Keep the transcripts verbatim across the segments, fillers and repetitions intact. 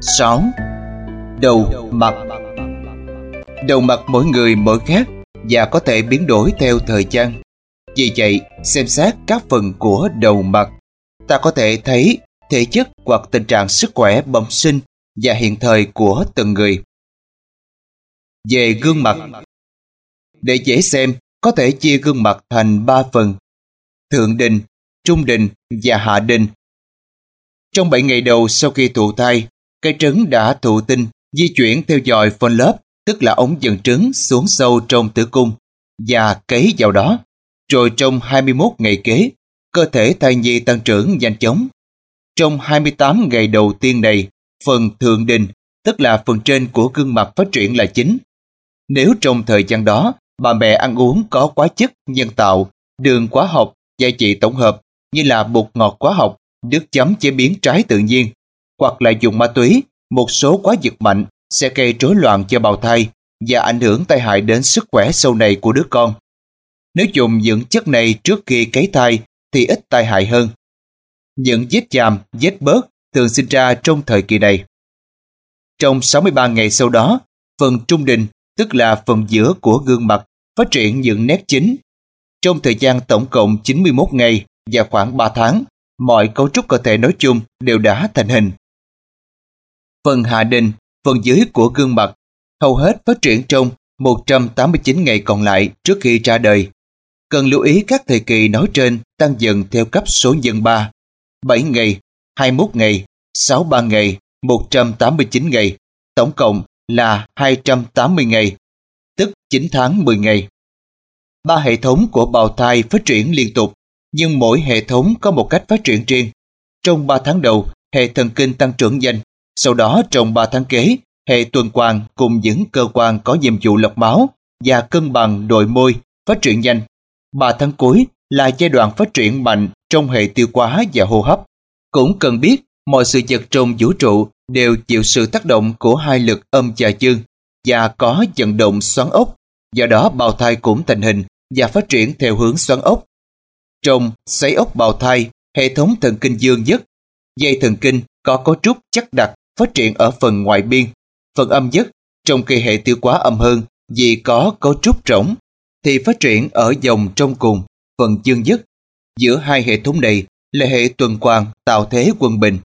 sáu. Đầu mặt. Đầu mặt mỗi người mỗi khác và có thể biến đổi theo thời gian. Vì vậy, xem xét các phần của đầu mặt, ta có thể thấy thể chất hoặc tình trạng sức khỏe bẩm sinh và hiện thời của từng người. Về gương mặt, để dễ xem, có thể chia gương mặt thành ba phần: thượng đình, trung đình và hạ đình. Trong bảy ngày đầu sau khi thụ thai, cái trứng đã thụ tinh di chuyển theo dõi phân lớp, tức là ống dẫn trứng, xuống sâu trong tử cung và cấy vào đó. Rồi trong hai mươi mốt ngày kế, cơ thể thai nhi tăng trưởng nhanh chóng. Trong hai mươi tám ngày đầu tiên này, phần thượng đình, tức là phần trên của gương mặt phát triển là chính. Nếu trong thời gian đó, bà mẹ ăn uống có hóa chất nhân tạo, đường hóa học, gia vị tổng hợp như là bột ngọt hóa học, nước chấm chế biến trái tự nhiên, hoặc là dùng ma túy, một số hóa dược mạnh sẽ gây rối loạn cho bào thai và ảnh hưởng tai hại đến sức khỏe sau này của đứa con. Nếu dùng những chất này trước khi cấy thai thì ít tai hại hơn. Những vết chàm, vết bớt thường sinh ra trong thời kỳ này. Trong sáu mươi ba ngày sau đó, phần trung đình, tức là phần giữa của gương mặt, phát triển những nét chính. Trong thời gian tổng cộng chín mươi mốt ngày và khoảng ba tháng, mọi cấu trúc cơ thể nói chung đều đã thành hình. Phần hạ đình, phần dưới của gương mặt, hầu hết phát triển trong một trăm tám mươi chín ngày còn lại trước khi ra đời. Cần lưu ý các thời kỳ nói trên tăng dần theo cấp số nhân ba: bảy ngày, hai mươi mốt ngày, sáu mươi ba ngày, một trăm tám mươi chín ngày, tổng cộng là hai trăm tám mươi ngày, tức chín tháng mười ngày. Ba hệ thống của bào thai phát triển liên tục, nhưng mỗi hệ thống có một cách phát triển riêng. Trong ba tháng đầu, hệ thần kinh tăng trưởng nhanh, sau đó trong ba tháng kế, hệ tuần hoàn cùng những cơ quan có nhiệm vụ lọc máu và cân bằng đồi môi phát triển nhanh. Ba tháng cuối là giai đoạn phát triển mạnh trong hệ tiêu hóa và hô hấp. Cũng cần biết, mọi sự vật trong vũ trụ đều chịu sự tác động của hai lực âm và dương và có vận động xoắn ốc, do đó bào thai cũng thành hình và phát triển theo hướng xoắn ốc. Trong xoáy ốc bào thai, hệ thống thần kinh dương nhất, dây thần kinh có cấu trúc chắc đặc phát triển ở phần ngoại biên, phần âm nhất, trong khi hệ tiêu hóa âm hơn vì có cấu trúc rỗng, thì phát triển ở vòng trong cùng, phần dương nhất. Giữa hai hệ thống này là hệ tuần hoàn tạo thế quân bình.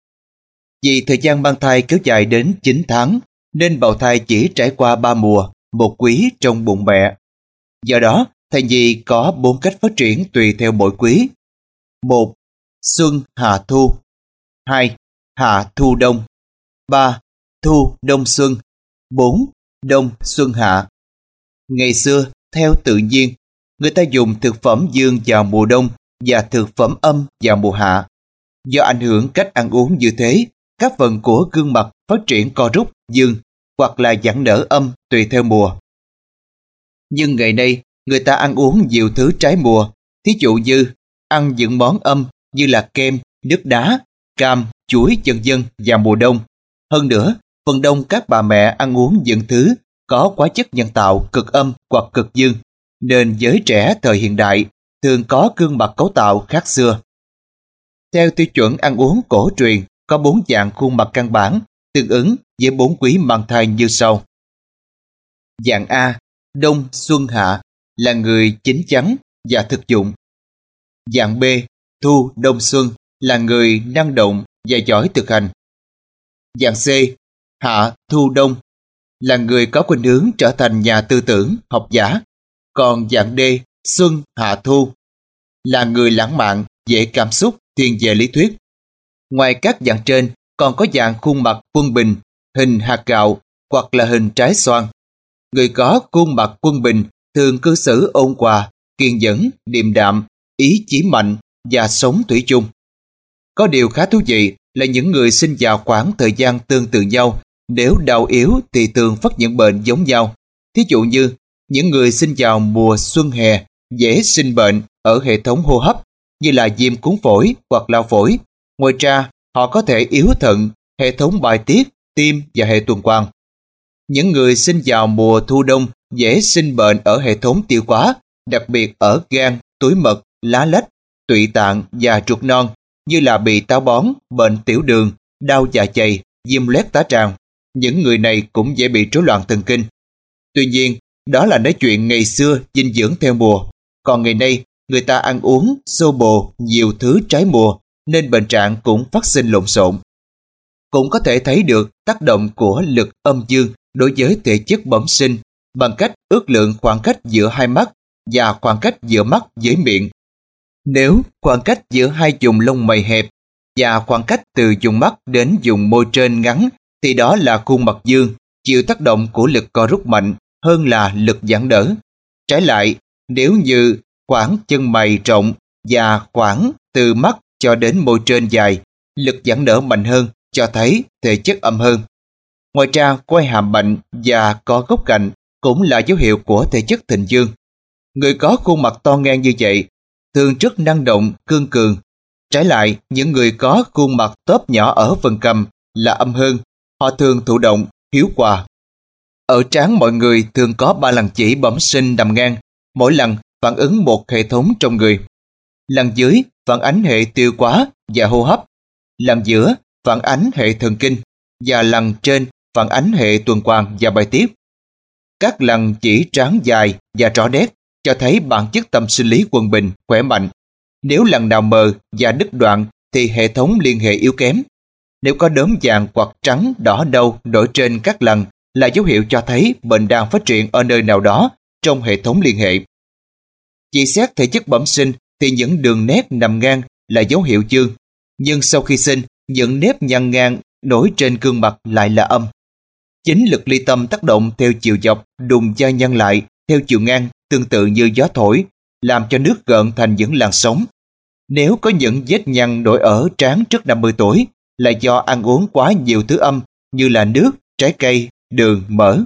Vì thời gian mang thai kéo dài đến chín tháng, nên bào thai chỉ trải qua ba mùa, một quý trong bụng mẹ. Do đó, thai nhi có bốn cách phát triển tùy theo mỗi quý. Một. Xuân hạ thu. Hai. Hạ thu đông. Ba. Thu đông xuân. Bốn. Đông xuân hạ. Ngày xưa, theo tự nhiên, người ta dùng thực phẩm dương vào mùa đông và thực phẩm âm vào mùa hạ. Do ảnh hưởng cách ăn uống như thế, các phần của gương mặt phát triển co rút dương hoặc là giãn nở âm tùy theo mùa. Nhưng ngày nay, người ta ăn uống nhiều thứ trái mùa, thí dụ như ăn những món âm như là kem, nước đá, cam, chuối vân vân vào mùa đông. Hơn nữa, phần đông các bà mẹ ăn uống những thứ có hóa chất nhân tạo cực âm hoặc cực dương, nên giới trẻ thời hiện đại thường có gương mặt cấu tạo khác xưa. Theo tiêu chuẩn ăn uống cổ truyền, có bốn dạng khuôn mặt căn bản tương ứng với bốn quý mang thai như sau. Dạng A, đông xuân hạ, là người chín chắn và thực dụng. Dạng B, thu đông xuân, là người năng động và giỏi thực hành. Dạng C, hạ thu đông, là người có khuynh hướng trở thành nhà tư tưởng, học giả. Còn dạng D, xuân hạ thu, là người lãng mạn, dễ cảm xúc, thiên về lý thuyết. Ngoài các dạng trên, còn có dạng khuôn mặt quân bình, hình hạt gạo hoặc là hình trái xoan. Người có khuôn mặt quân bình thường cư xử ôn hòa, kiên nhẫn, điềm đạm, ý chí mạnh và sống thủy chung. Có điều khá thú vị là những người sinh vào khoảng thời gian tương tự nhau, nếu đau yếu thì thường phát những bệnh giống nhau. Thí dụ như những người sinh vào mùa xuân hè dễ sinh bệnh ở hệ thống hô hấp như là viêm cuống phổi hoặc lao phổi. Ngoài ra, họ có thể yếu thận, hệ thống bài tiết, tim và hệ tuần hoàn. Những người sinh vào mùa thu đông dễ sinh bệnh ở hệ thống tiêu hóa, đặc biệt ở gan, túi mật, lá lách, tụy tạng và ruột non, như là bị táo bón, bệnh tiểu đường, đau dạ dày, viêm loét tá tràng, những người này cũng dễ bị rối loạn thần kinh. Tuy nhiên, đó là nói chuyện ngày xưa dinh dưỡng theo mùa, còn ngày nay người ta ăn uống xô bồ nhiều thứ trái mùa nên bệnh trạng cũng phát sinh lộn xộn. Cũng có thể thấy được tác động của lực âm dương đối với thể chất bẩm sinh bằng cách ước lượng khoảng cách giữa hai mắt và khoảng cách giữa mắt với miệng. Nếu khoảng cách giữa hai vùng lông mày hẹp và khoảng cách từ vùng mắt đến vùng môi trên ngắn thì đó là khuôn mặt dương, chịu tác động của lực co rút mạnh hơn là lực giãn đỡ. Trái lại, nếu như khoảng chân mày rộng và khoảng từ mắt cho đến môi trên dài, lực giãn đỡ mạnh hơn, cho thấy thể chất âm hơn. Ngoài ra, quai hàm mạnh và có góc cạnh cũng là dấu hiệu của thể chất thịnh dương. Người có khuôn mặt to ngang như vậy thường rất năng động, cương cường. Trái lại, những người có khuôn mặt tóp nhỏ ở phần cằm là âm hơn, họ thường thụ động, hiếu hòa. Ở trán mọi người thường có ba lằn chỉ bẩm sinh nằm ngang, mỗi lần phản ứng một hệ thống trong người. Lằn dưới phản ánh hệ tiêu hóa và hô hấp, lằn giữa phản ánh hệ thần kinh và lằn trên phản ánh hệ tuần hoàn và bài tiết. Các lằn chỉ trán dài và rõ nét cho thấy bản chất tâm sinh lý quân bình, khỏe mạnh. Nếu lằn nào mờ và đứt đoạn thì hệ thống liên hệ yếu kém. Nếu có đốm vàng hoặc trắng, đỏ nâu nổi trên các lằn là dấu hiệu cho thấy bệnh đang phát triển ở nơi nào đó trong hệ thống liên hệ. Chỉ xét thể chất bẩm sinh thì những đường nét nằm ngang là dấu hiệu dương, nhưng sau khi sinh, những nếp nhăn ngang nổi trên gương mặt lại là âm. Chính lực ly tâm tác động theo chiều dọc, đùng da nhăn lại theo chiều ngang, tương tự như gió thổi, làm cho nước gợn thành những làn sóng. Nếu có những vết nhăn nổi ở trán trước năm mươi tuổi là do ăn uống quá nhiều thứ âm như là nước, trái cây, đường, mỡ.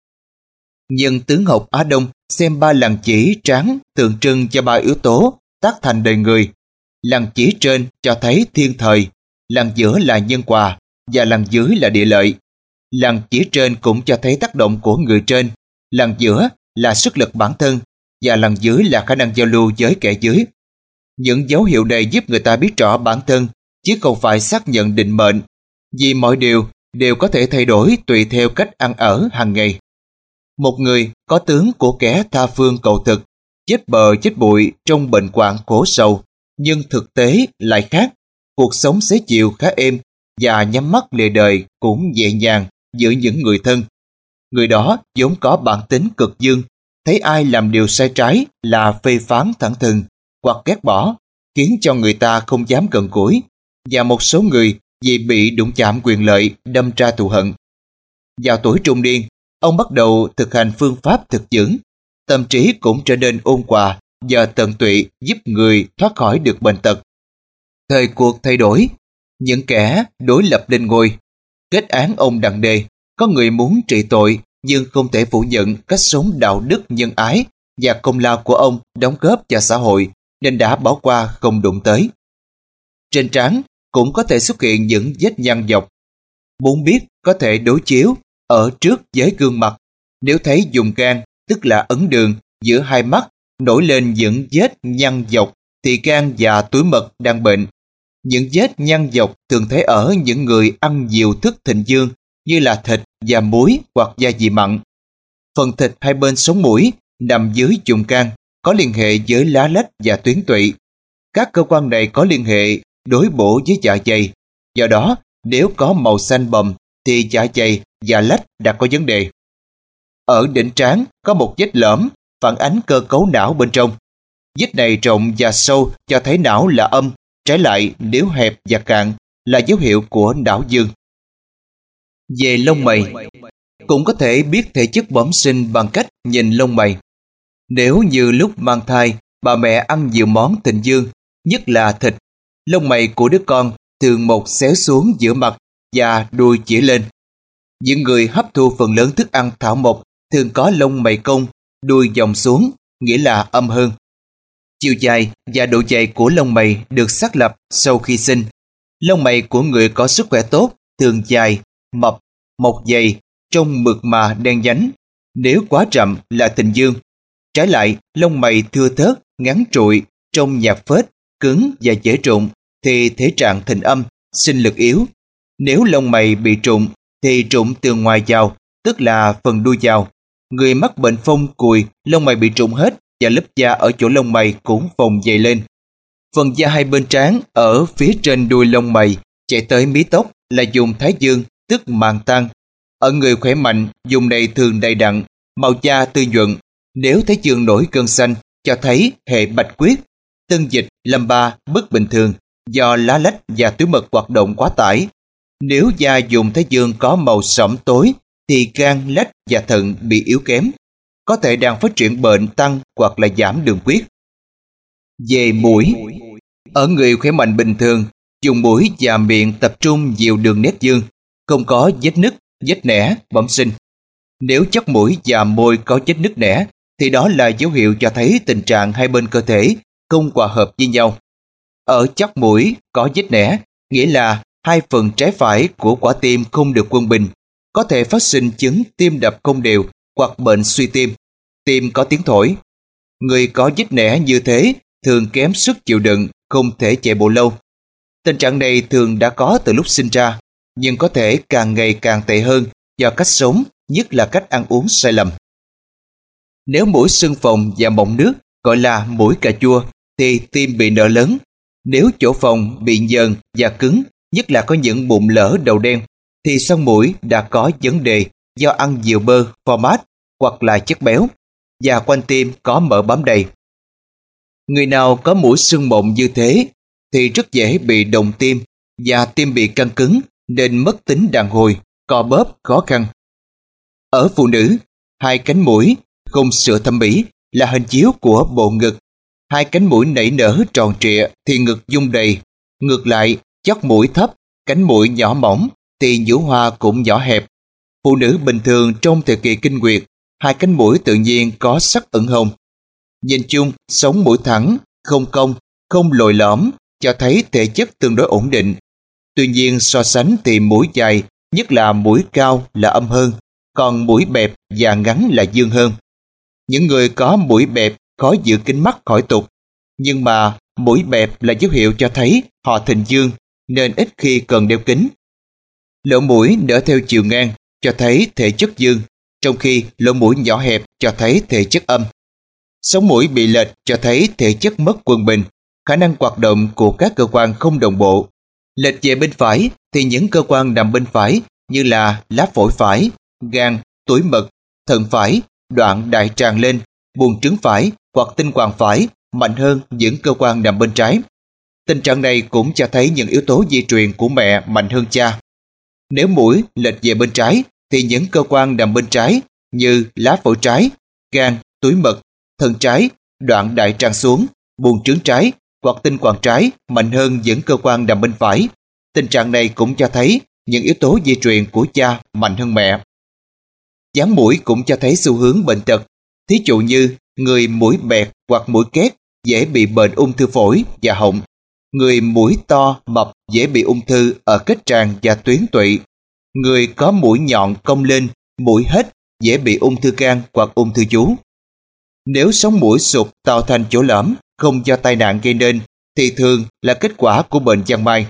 Nhưng tướng học Á Đông xem ba lằn chỉ trán tượng trưng cho ba yếu tố tác thành đời người. Lằn chỉ trên cho thấy thiên thời, lằn giữa là nhân hòa và lằn dưới là địa lợi. Lằn chỉ trên cũng cho thấy tác động của người trên, lằn giữa là sức lực bản thân và lằn dưới là khả năng giao lưu với kẻ dưới. Những dấu hiệu này giúp người ta biết rõ bản thân chứ không phải xác nhận định mệnh, vì mọi điều đều có thể thay đổi tùy theo cách ăn ở hàng ngày. Một người có tướng của kẻ tha phương cầu thực, chết bờ chết bụi trong bệnh hoạn khổ sầu, nhưng thực tế lại khác. Cuộc sống xế chiều khá êm và nhắm mắt lìa đời cũng nhẹ nhàng giữa những người thân. Người đó vốn có bản tính cực dương, thấy ai làm điều sai trái là phê phán thẳng thừng hoặc ghét bỏ, khiến cho người ta không dám gần gũi, và một số người vì bị đụng chạm quyền lợi đâm ra thù hận. Vào tuổi trung niên, ông bắt đầu thực hành phương pháp thực dưỡng, tâm trí cũng trở nên ôn hòa và tận tụy, giúp người thoát khỏi được bệnh tật. Thời cuộc thay đổi, những kẻ đối lập lên ngôi. Kết án ông nặng nề, có người muốn trị tội nhưng không thể phủ nhận cách sống đạo đức nhân ái và công lao của ông đóng góp cho xã hội nên đã bỏ qua không đụng tới. Trên trán cũng có thể xuất hiện những vết nhăn dọc. Muốn biết có thể đối chiếu ở trước với gương mặt. Nếu thấy vùng gan, tức là ấn đường giữa hai mắt nổi lên những vết nhăn dọc thì gan và túi mật đang bệnh. Những vết nhăn dọc thường thấy ở những người ăn nhiều thức thịnh dương như là thịt và muối hoặc gia vị mặn. Phần thịt hai bên sống mũi nằm dưới vùng gan có liên hệ với lá lách và tuyến tụy. Các cơ quan này có liên hệ đối bổ với dạ dày. Do đó, nếu có màu xanh bầm thì dạ dày và lách đã có vấn đề. Ở đỉnh trán có một vết lõm phản ánh cơ cấu não bên trong. Vết này rộng và sâu cho thấy não là âm, trái lại nếu hẹp và cạn là dấu hiệu của não dương. Về lông mày, cũng có thể biết thể chất bẩm sinh bằng cách nhìn lông mày. Nếu như lúc mang thai, bà mẹ ăn nhiều món thịnh dương, nhất là thịt, lông mày của đứa con thường một xéo xuống giữa mặt và đuôi chỉ lên. Những người hấp thu phần lớn thức ăn thảo mộc thường có lông mày cong, đuôi vòng xuống, nghĩa là âm hơn. Chiều dài và độ dày của lông mày được xác lập sau khi sinh. Lông mày của người có sức khỏe tốt thường dài, mập, mọc dày, trông mượt mà đen nhánh. Nếu quá rậm là thịnh dương. Trái lại, lông mày thưa thớt, ngắn trụi, trông nhạt phết, cứng và dễ rụng thì thể trạng thịnh âm, sinh lực yếu. Nếu lông mày bị trụng thì trụng từ ngoài vào, tức là phần đuôi vào. Người mắc bệnh phong cùi, lông mày bị trụng hết và lớp da ở chỗ lông mày cũng phồng dày lên. Phần da hai bên trán ở phía trên đuôi lông mày chạy tới mí tóc là vùng thái dương, tức màng tang. Ở người khỏe mạnh, vùng này thường đầy đặn, màu da tươi nhuận. Nếu thái dương nổi cơn xanh, cho thấy hệ bạch huyết, tân dịch, lâm ba bất bình thường do lá lách và túi mật hoạt động quá tải. Nếu da vùng thái dương có màu sẫm tối thì gan, lách và thận bị yếu kém, có thể đang phát triển bệnh tăng hoặc là giảm đường huyết. Về mũi, ở người khỏe mạnh bình thường, vùng mũi và miệng tập trung nhiều đường nét dương, không có vết nứt, vết nẻ, bẩm sinh. Nếu chóp mũi và môi có vết nứt nẻ thì đó là dấu hiệu cho thấy tình trạng hai bên cơ thể không hòa hợp với nhau. Ở chóp mũi có vết nẻ, nghĩa là hai phần trái phải của quả tim không được quân bình, có thể phát sinh chứng tim đập không đều hoặc bệnh suy tim, tim có tiếng thổi. Người có vết nẻ như thế thường kém sức chịu đựng, không thể chạy bộ lâu. Tình trạng này thường đã có từ lúc sinh ra, nhưng có thể càng ngày càng tệ hơn do cách sống, nhất là cách ăn uống sai lầm. Nếu mũi sưng phồng và mọng nước, gọi là mũi cà chua, thì tim bị nở lớn. Nếu chỗ phồng bị nhờn và cứng, nhất là có những bụng lở đầu đen, thì xoang mũi đã có vấn đề do ăn nhiều bơ, phô mát hoặc là chất béo, và quanh tim có mỡ bám đầy. Người nào có mũi sưng mộng như thế thì rất dễ bị đồng tim và tim bị căng cứng nên mất tính đàn hồi, co bóp khó khăn. Ở phụ nữ, hai cánh mũi không sữa thẩm mỹ là hình chiếu của bộ ngực. Hai cánh mũi nảy nở tròn trịa thì ngực dung đầy. Ngược lại, chóp mũi thấp, cánh mũi nhỏ mỏng thì nhũ hoa cũng nhỏ hẹp. Phụ nữ bình thường trong thời kỳ kinh nguyệt, hai cánh mũi tự nhiên có sắc ửng hồng. Nhìn chung, sống mũi thẳng, không cong, không lồi lõm, cho thấy thể chất tương đối ổn định. Tuy nhiên so sánh thì mũi dài, nhất là mũi cao là âm hơn, còn mũi bẹp và ngắn là dương hơn. Những người có mũi bẹp khó giữ kính mắt khỏi tục, nhưng mà mũi bẹp là dấu hiệu cho thấy họ thịnh dương nên ít khi cần đeo kính. Lỗ mũi nở theo chiều ngang cho thấy thể chất dương, trong khi lỗ mũi nhỏ hẹp cho thấy thể chất âm. Sống mũi bị lệch cho thấy thể chất mất quân bình, khả năng hoạt động của các cơ quan không đồng bộ. Lệch về bên phải thì những cơ quan nằm bên phải như là lá phổi phải, gan, túi mật, thận phải, đoạn đại tràng lên, buồng trứng phải hoặc tinh hoàng phải mạnh hơn những cơ quan nằm bên trái. Tình trạng này cũng cho thấy những yếu tố di truyền của mẹ mạnh hơn cha. Nếu mũi lệch về bên trái thì những cơ quan nằm bên trái như lá phổi trái, gan, túi mật, thận trái, đoạn đại tràng xuống, buồng trứng trái hoặc tinh hoàng trái mạnh hơn những cơ quan nằm bên phải. Tình trạng này cũng cho thấy những yếu tố di truyền của cha mạnh hơn mẹ. Dáng mũi cũng cho thấy xu hướng bệnh tật. Thí dụ như người mũi bẹt hoặc mũi két dễ bị bệnh ung thư phổi và họng. Người mũi to, mập dễ bị ung thư ở kết tràng và tuyến tụy. Người có mũi nhọn cong lên, mũi hết dễ bị ung thư gan hoặc ung thư vú. Nếu sống mũi sụt tạo thành chỗ lõm không do tai nạn gây nên thì thường là kết quả của bệnh giang mai.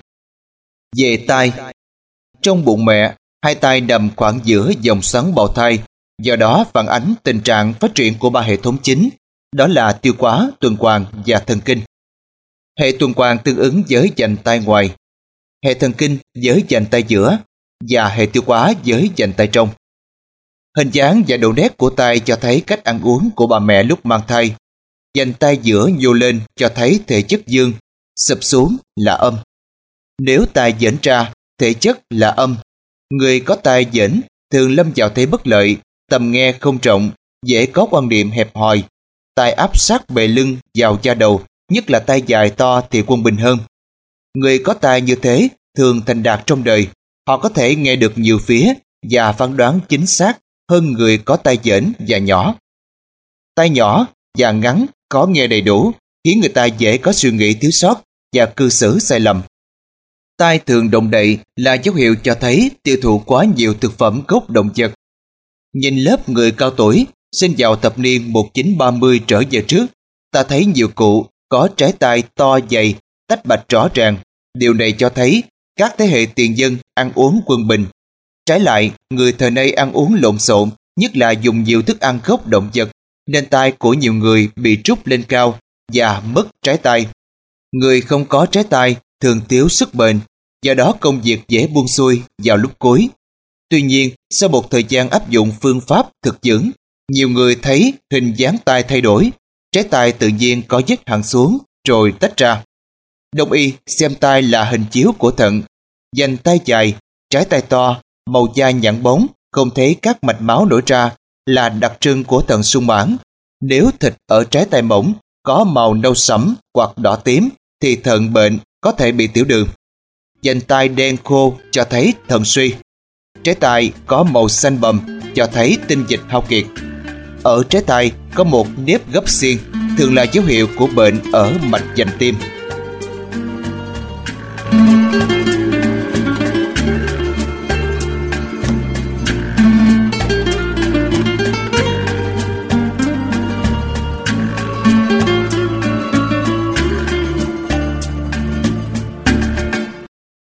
Về tai, trong bụng mẹ, hai tai nằm khoảng giữa dòng xoắn bào thai, do đó phản ánh tình trạng phát triển của ba hệ thống chính, đó là tiêu hóa, tuần hoàn và thần kinh. Hệ tuần hoàn tương ứng với vành tai ngoài, hệ thần kinh với vành tai giữa và hệ tiêu hóa với vành tai trong. Hình dáng và độ nét của tai cho thấy cách ăn uống của bà mẹ lúc mang thai. Vành tai giữa nhô lên cho thấy thể chất dương, sụp xuống là âm. Nếu tai giãn ra, thể chất là âm. Người có tai giãn thường lâm vào thế bất lợi, tầm nghe không rộng, dễ có quan niệm hẹp hòi. Tai áp sát bề lưng vào da đầu, nhất là tai dài to thì quân bình hơn. Người có tai như thế thường thành đạt trong đời. Họ có thể nghe được nhiều phía và phán đoán chính xác hơn người có tai giãn và nhỏ. Tai nhỏ và ngắn có nghe đầy đủ khiến người ta dễ có suy nghĩ thiếu sót và cư xử sai lầm. Tai thường động đậy là dấu hiệu cho thấy tiêu thụ quá nhiều thực phẩm gốc động vật. Nhìn lớp người cao tuổi sinh vào thập niên một nghìn chín trăm ba mươi trở về trước, ta thấy nhiều cụ có trái tai to dày, tách bạch rõ ràng. Điều này cho thấy các thế hệ tiền dân ăn uống quân bình. Trái lại, người thời nay ăn uống lộn xộn, nhất là dùng nhiều thức ăn gốc động vật, nên tai của nhiều người bị trút lên cao và mất trái tai. Người không có trái tai thường thiếu sức bền, do đó công việc dễ buông xuôi vào lúc cuối. Tuy nhiên, sau một thời gian áp dụng phương pháp thực dưỡng, nhiều người thấy hình dáng tai thay đổi, trái tai tự nhiên có vết hằn xuống rồi tách ra. Đông y xem tai là hình chiếu của thận, dành tai dài, trái tai to, màu da nhẵn bóng, không thấy các mạch máu nổi ra là đặc trưng của thận sung mãn. Nếu thịt ở trái tai mỏng có màu nâu sẫm hoặc đỏ tím thì thận bệnh, có thể bị tiểu đường. Dành tai đen khô cho thấy thận suy. Trái tai có màu xanh bầm cho thấy tinh dịch hao kiệt. Ở trái tai có một nếp gấp xiên, thường là dấu hiệu của bệnh ở mạch vành tim.